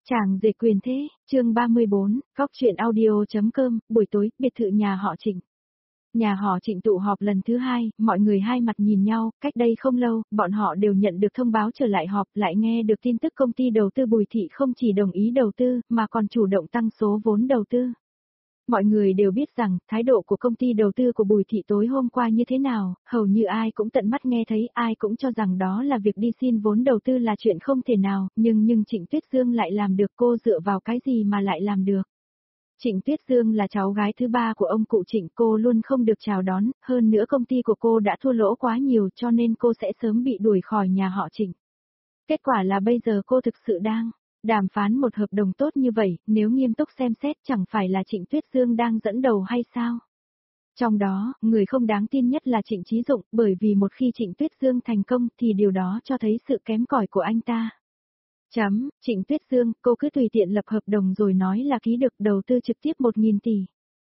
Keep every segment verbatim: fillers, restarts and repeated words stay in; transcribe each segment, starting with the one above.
Chàng rể quyền thế, chương ba mươi bốn, góc truyện audio.com, buổi tối, biệt thự nhà họ Trịnh. Nhà họ Trịnh tụ họp lần thứ hai, mọi người hai mặt nhìn nhau, cách đây không lâu, bọn họ đều nhận được thông báo trở lại họp, lại nghe được tin tức công ty đầu tư Bùi Thị không chỉ đồng ý đầu tư, mà còn chủ động tăng số vốn đầu tư. Mọi người đều biết rằng, thái độ của công ty đầu tư của Bùi Thị tối hôm qua như thế nào, hầu như ai cũng tận mắt nghe thấy, ai cũng cho rằng đó là việc đi xin vốn đầu tư là chuyện không thể nào, nhưng nhưng Trịnh Tuyết Dương lại làm được, cô dựa vào cái gì mà lại làm được. Trịnh Tuyết Dương là cháu gái thứ ba của ông cụ Trịnh, cô luôn không được chào đón, hơn nữa công ty của cô đã thua lỗ quá nhiều cho nên cô sẽ sớm bị đuổi khỏi nhà họ Trịnh. Kết quả là bây giờ cô thực sự đang đàm phán một hợp đồng tốt như vậy, nếu nghiêm túc xem xét chẳng phải là Trịnh Tuyết Dương đang dẫn đầu hay sao? Trong đó, người không đáng tin nhất là Trịnh Chí Dụng, bởi vì một khi Trịnh Tuyết Dương thành công thì điều đó cho thấy sự kém cỏi của anh ta. Chấm, Trịnh Tuyết Dương, cô cứ tùy tiện lập hợp đồng rồi nói là ký được đầu tư trực tiếp một nghìn tỷ.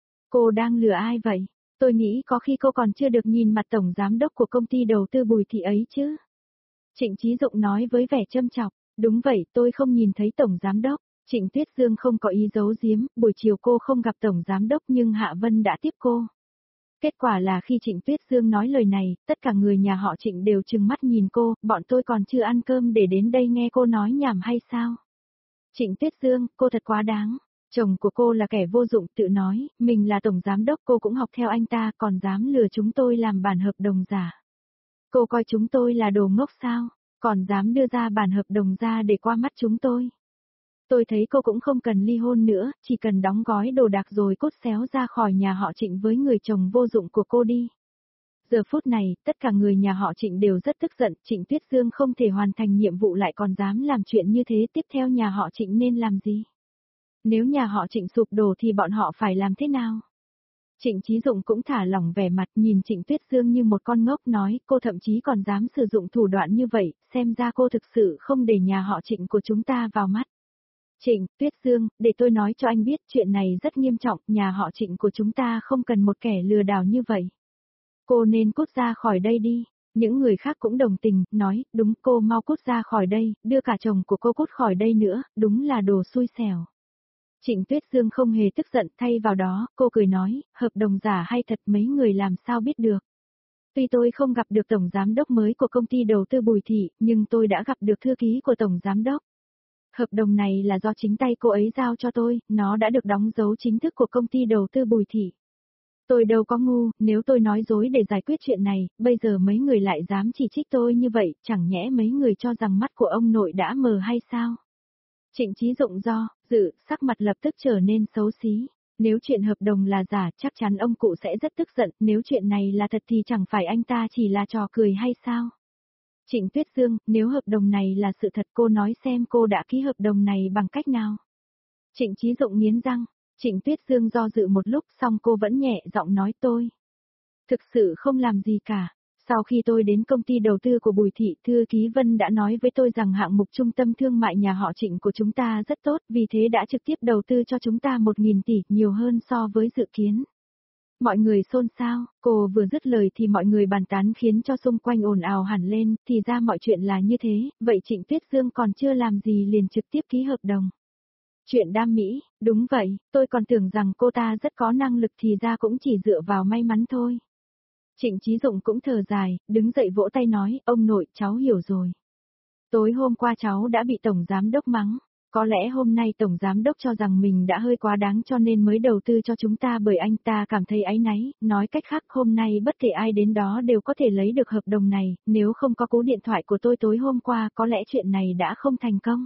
Cô đang lừa ai vậy? Tôi nghĩ có khi cô còn chưa được nhìn mặt tổng giám đốc của công ty đầu tư Bùi Thị ấy chứ. Trịnh Chí Dụng nói với vẻ châm chọc. Đúng vậy, tôi không nhìn thấy tổng giám đốc. Trịnh Tuyết Dương không có ý giấu giếm, buổi chiều cô không gặp tổng giám đốc nhưng Hạ Vân đã tiếp cô. Kết quả là khi Trịnh Tuyết Dương nói lời này, tất cả người nhà họ Trịnh đều trừng mắt nhìn cô, bọn tôi còn chưa ăn cơm để đến đây nghe cô nói nhảm hay sao? Trịnh Tuyết Dương, cô thật quá đáng. Chồng của cô là kẻ vô dụng, tự nói, mình là tổng giám đốc, cô cũng học theo anh ta, còn dám lừa chúng tôi làm bản hợp đồng giả. Cô coi chúng tôi là đồ ngốc sao? Còn dám đưa ra bản hợp đồng ra để qua mắt chúng tôi. Tôi thấy cô cũng không cần ly hôn nữa, chỉ cần đóng gói đồ đạc rồi cút xéo ra khỏi nhà họ Trịnh với người chồng vô dụng của cô đi. Giờ phút này, tất cả người nhà họ Trịnh đều rất tức giận, Trịnh Tuyết Dương không thể hoàn thành nhiệm vụ lại còn dám làm chuyện như thế, tiếp theo nhà họ Trịnh nên làm gì? Nếu nhà họ Trịnh sụp đổ thì bọn họ phải làm thế nào? Trịnh Chí Dụng cũng thả lỏng vẻ mặt, nhìn Trịnh Tuyết Dương như một con ngốc, nói, cô thậm chí còn dám sử dụng thủ đoạn như vậy, xem ra cô thực sự không để nhà họ Trịnh của chúng ta vào mắt. Trịnh Tuyết Dương, để tôi nói cho anh biết, chuyện này rất nghiêm trọng, nhà họ Trịnh của chúng ta không cần một kẻ lừa đảo như vậy. Cô nên cút ra khỏi đây đi. Những người khác cũng đồng tình, nói, đúng, cô mau cút ra khỏi đây, đưa cả chồng của cô cút khỏi đây nữa, đúng là đồ xui xẻo. Trịnh Tuyết Dương không hề tức giận, thay vào đó, cô cười nói, hợp đồng giả hay thật mấy người làm sao biết được. Tuy tôi không gặp được tổng giám đốc mới của công ty đầu tư Bùi Thị, nhưng tôi đã gặp được thư ký của tổng giám đốc. Hợp đồng này là do chính tay cô ấy giao cho tôi, nó đã được đóng dấu chính thức của công ty đầu tư Bùi Thị. Tôi đâu có ngu, nếu tôi nói dối để giải quyết chuyện này, bây giờ mấy người lại dám chỉ trích tôi như vậy, chẳng nhẽ mấy người cho rằng mắt của ông nội đã mờ hay sao? Trịnh Chí Dụng do dự, sắc mặt lập tức trở nên xấu xí. Nếu chuyện hợp đồng là giả, chắc chắn ông cụ sẽ rất tức giận, nếu chuyện này là thật thì chẳng phải anh ta chỉ là trò cười hay sao? Trịnh Tuyết Dương, nếu hợp đồng này là sự thật, cô nói xem cô đã ký hợp đồng này bằng cách nào? Trịnh Chí Dụng nghiến răng. Trịnh Tuyết Dương do dự một lúc, xong cô vẫn nhẹ giọng nói, tôi thực sự không làm gì cả. Sau khi tôi đến công ty đầu tư của Bùi Thị, thư ký Vân đã nói với tôi rằng hạng mục trung tâm thương mại nhà họ Trịnh của chúng ta rất tốt, vì thế đã trực tiếp đầu tư cho chúng ta một nghìn tỷ, nhiều hơn so với dự kiến. Mọi người xôn xao, cô vừa dứt lời thì mọi người bàn tán khiến cho xung quanh ồn ào hẳn lên, thì ra mọi chuyện là như thế, vậy Trịnh Tuyết Dương còn chưa làm gì liền trực tiếp ký hợp đồng. Chuyện đam mỹ, đúng vậy, tôi còn tưởng rằng cô ta rất có năng lực thì ra cũng chỉ dựa vào may mắn thôi. Trịnh Chí Dụng cũng thở dài, đứng dậy vỗ tay nói, ông nội, cháu hiểu rồi. Tối hôm qua cháu đã bị tổng giám đốc mắng, có lẽ hôm nay tổng giám đốc cho rằng mình đã hơi quá đáng cho nên mới đầu tư cho chúng ta bởi anh ta cảm thấy áy náy, nói cách khác hôm nay bất kể ai đến đó đều có thể lấy được hợp đồng này, nếu không có cú điện thoại của tôi tối hôm qua có lẽ chuyện này đã không thành công.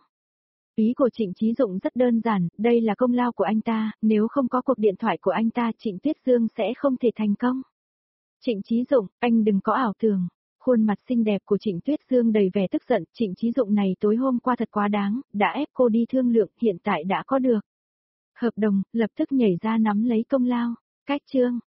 Ý của Trịnh Chí Dụng rất đơn giản, đây là công lao của anh ta, nếu không có cuộc điện thoại của anh ta Trịnh Tuyết Dương sẽ không thể thành công. Trịnh Chí Dụng, anh đừng có ảo tưởng. Khuôn mặt xinh đẹp của Trịnh Tuyết Dương đầy vẻ tức giận, Trịnh Chí Dụng này tối hôm qua thật quá đáng, đã ép cô đi thương lượng, hiện tại đã có được hợp đồng, lập tức nhảy ra nắm lấy công lao. Cách chương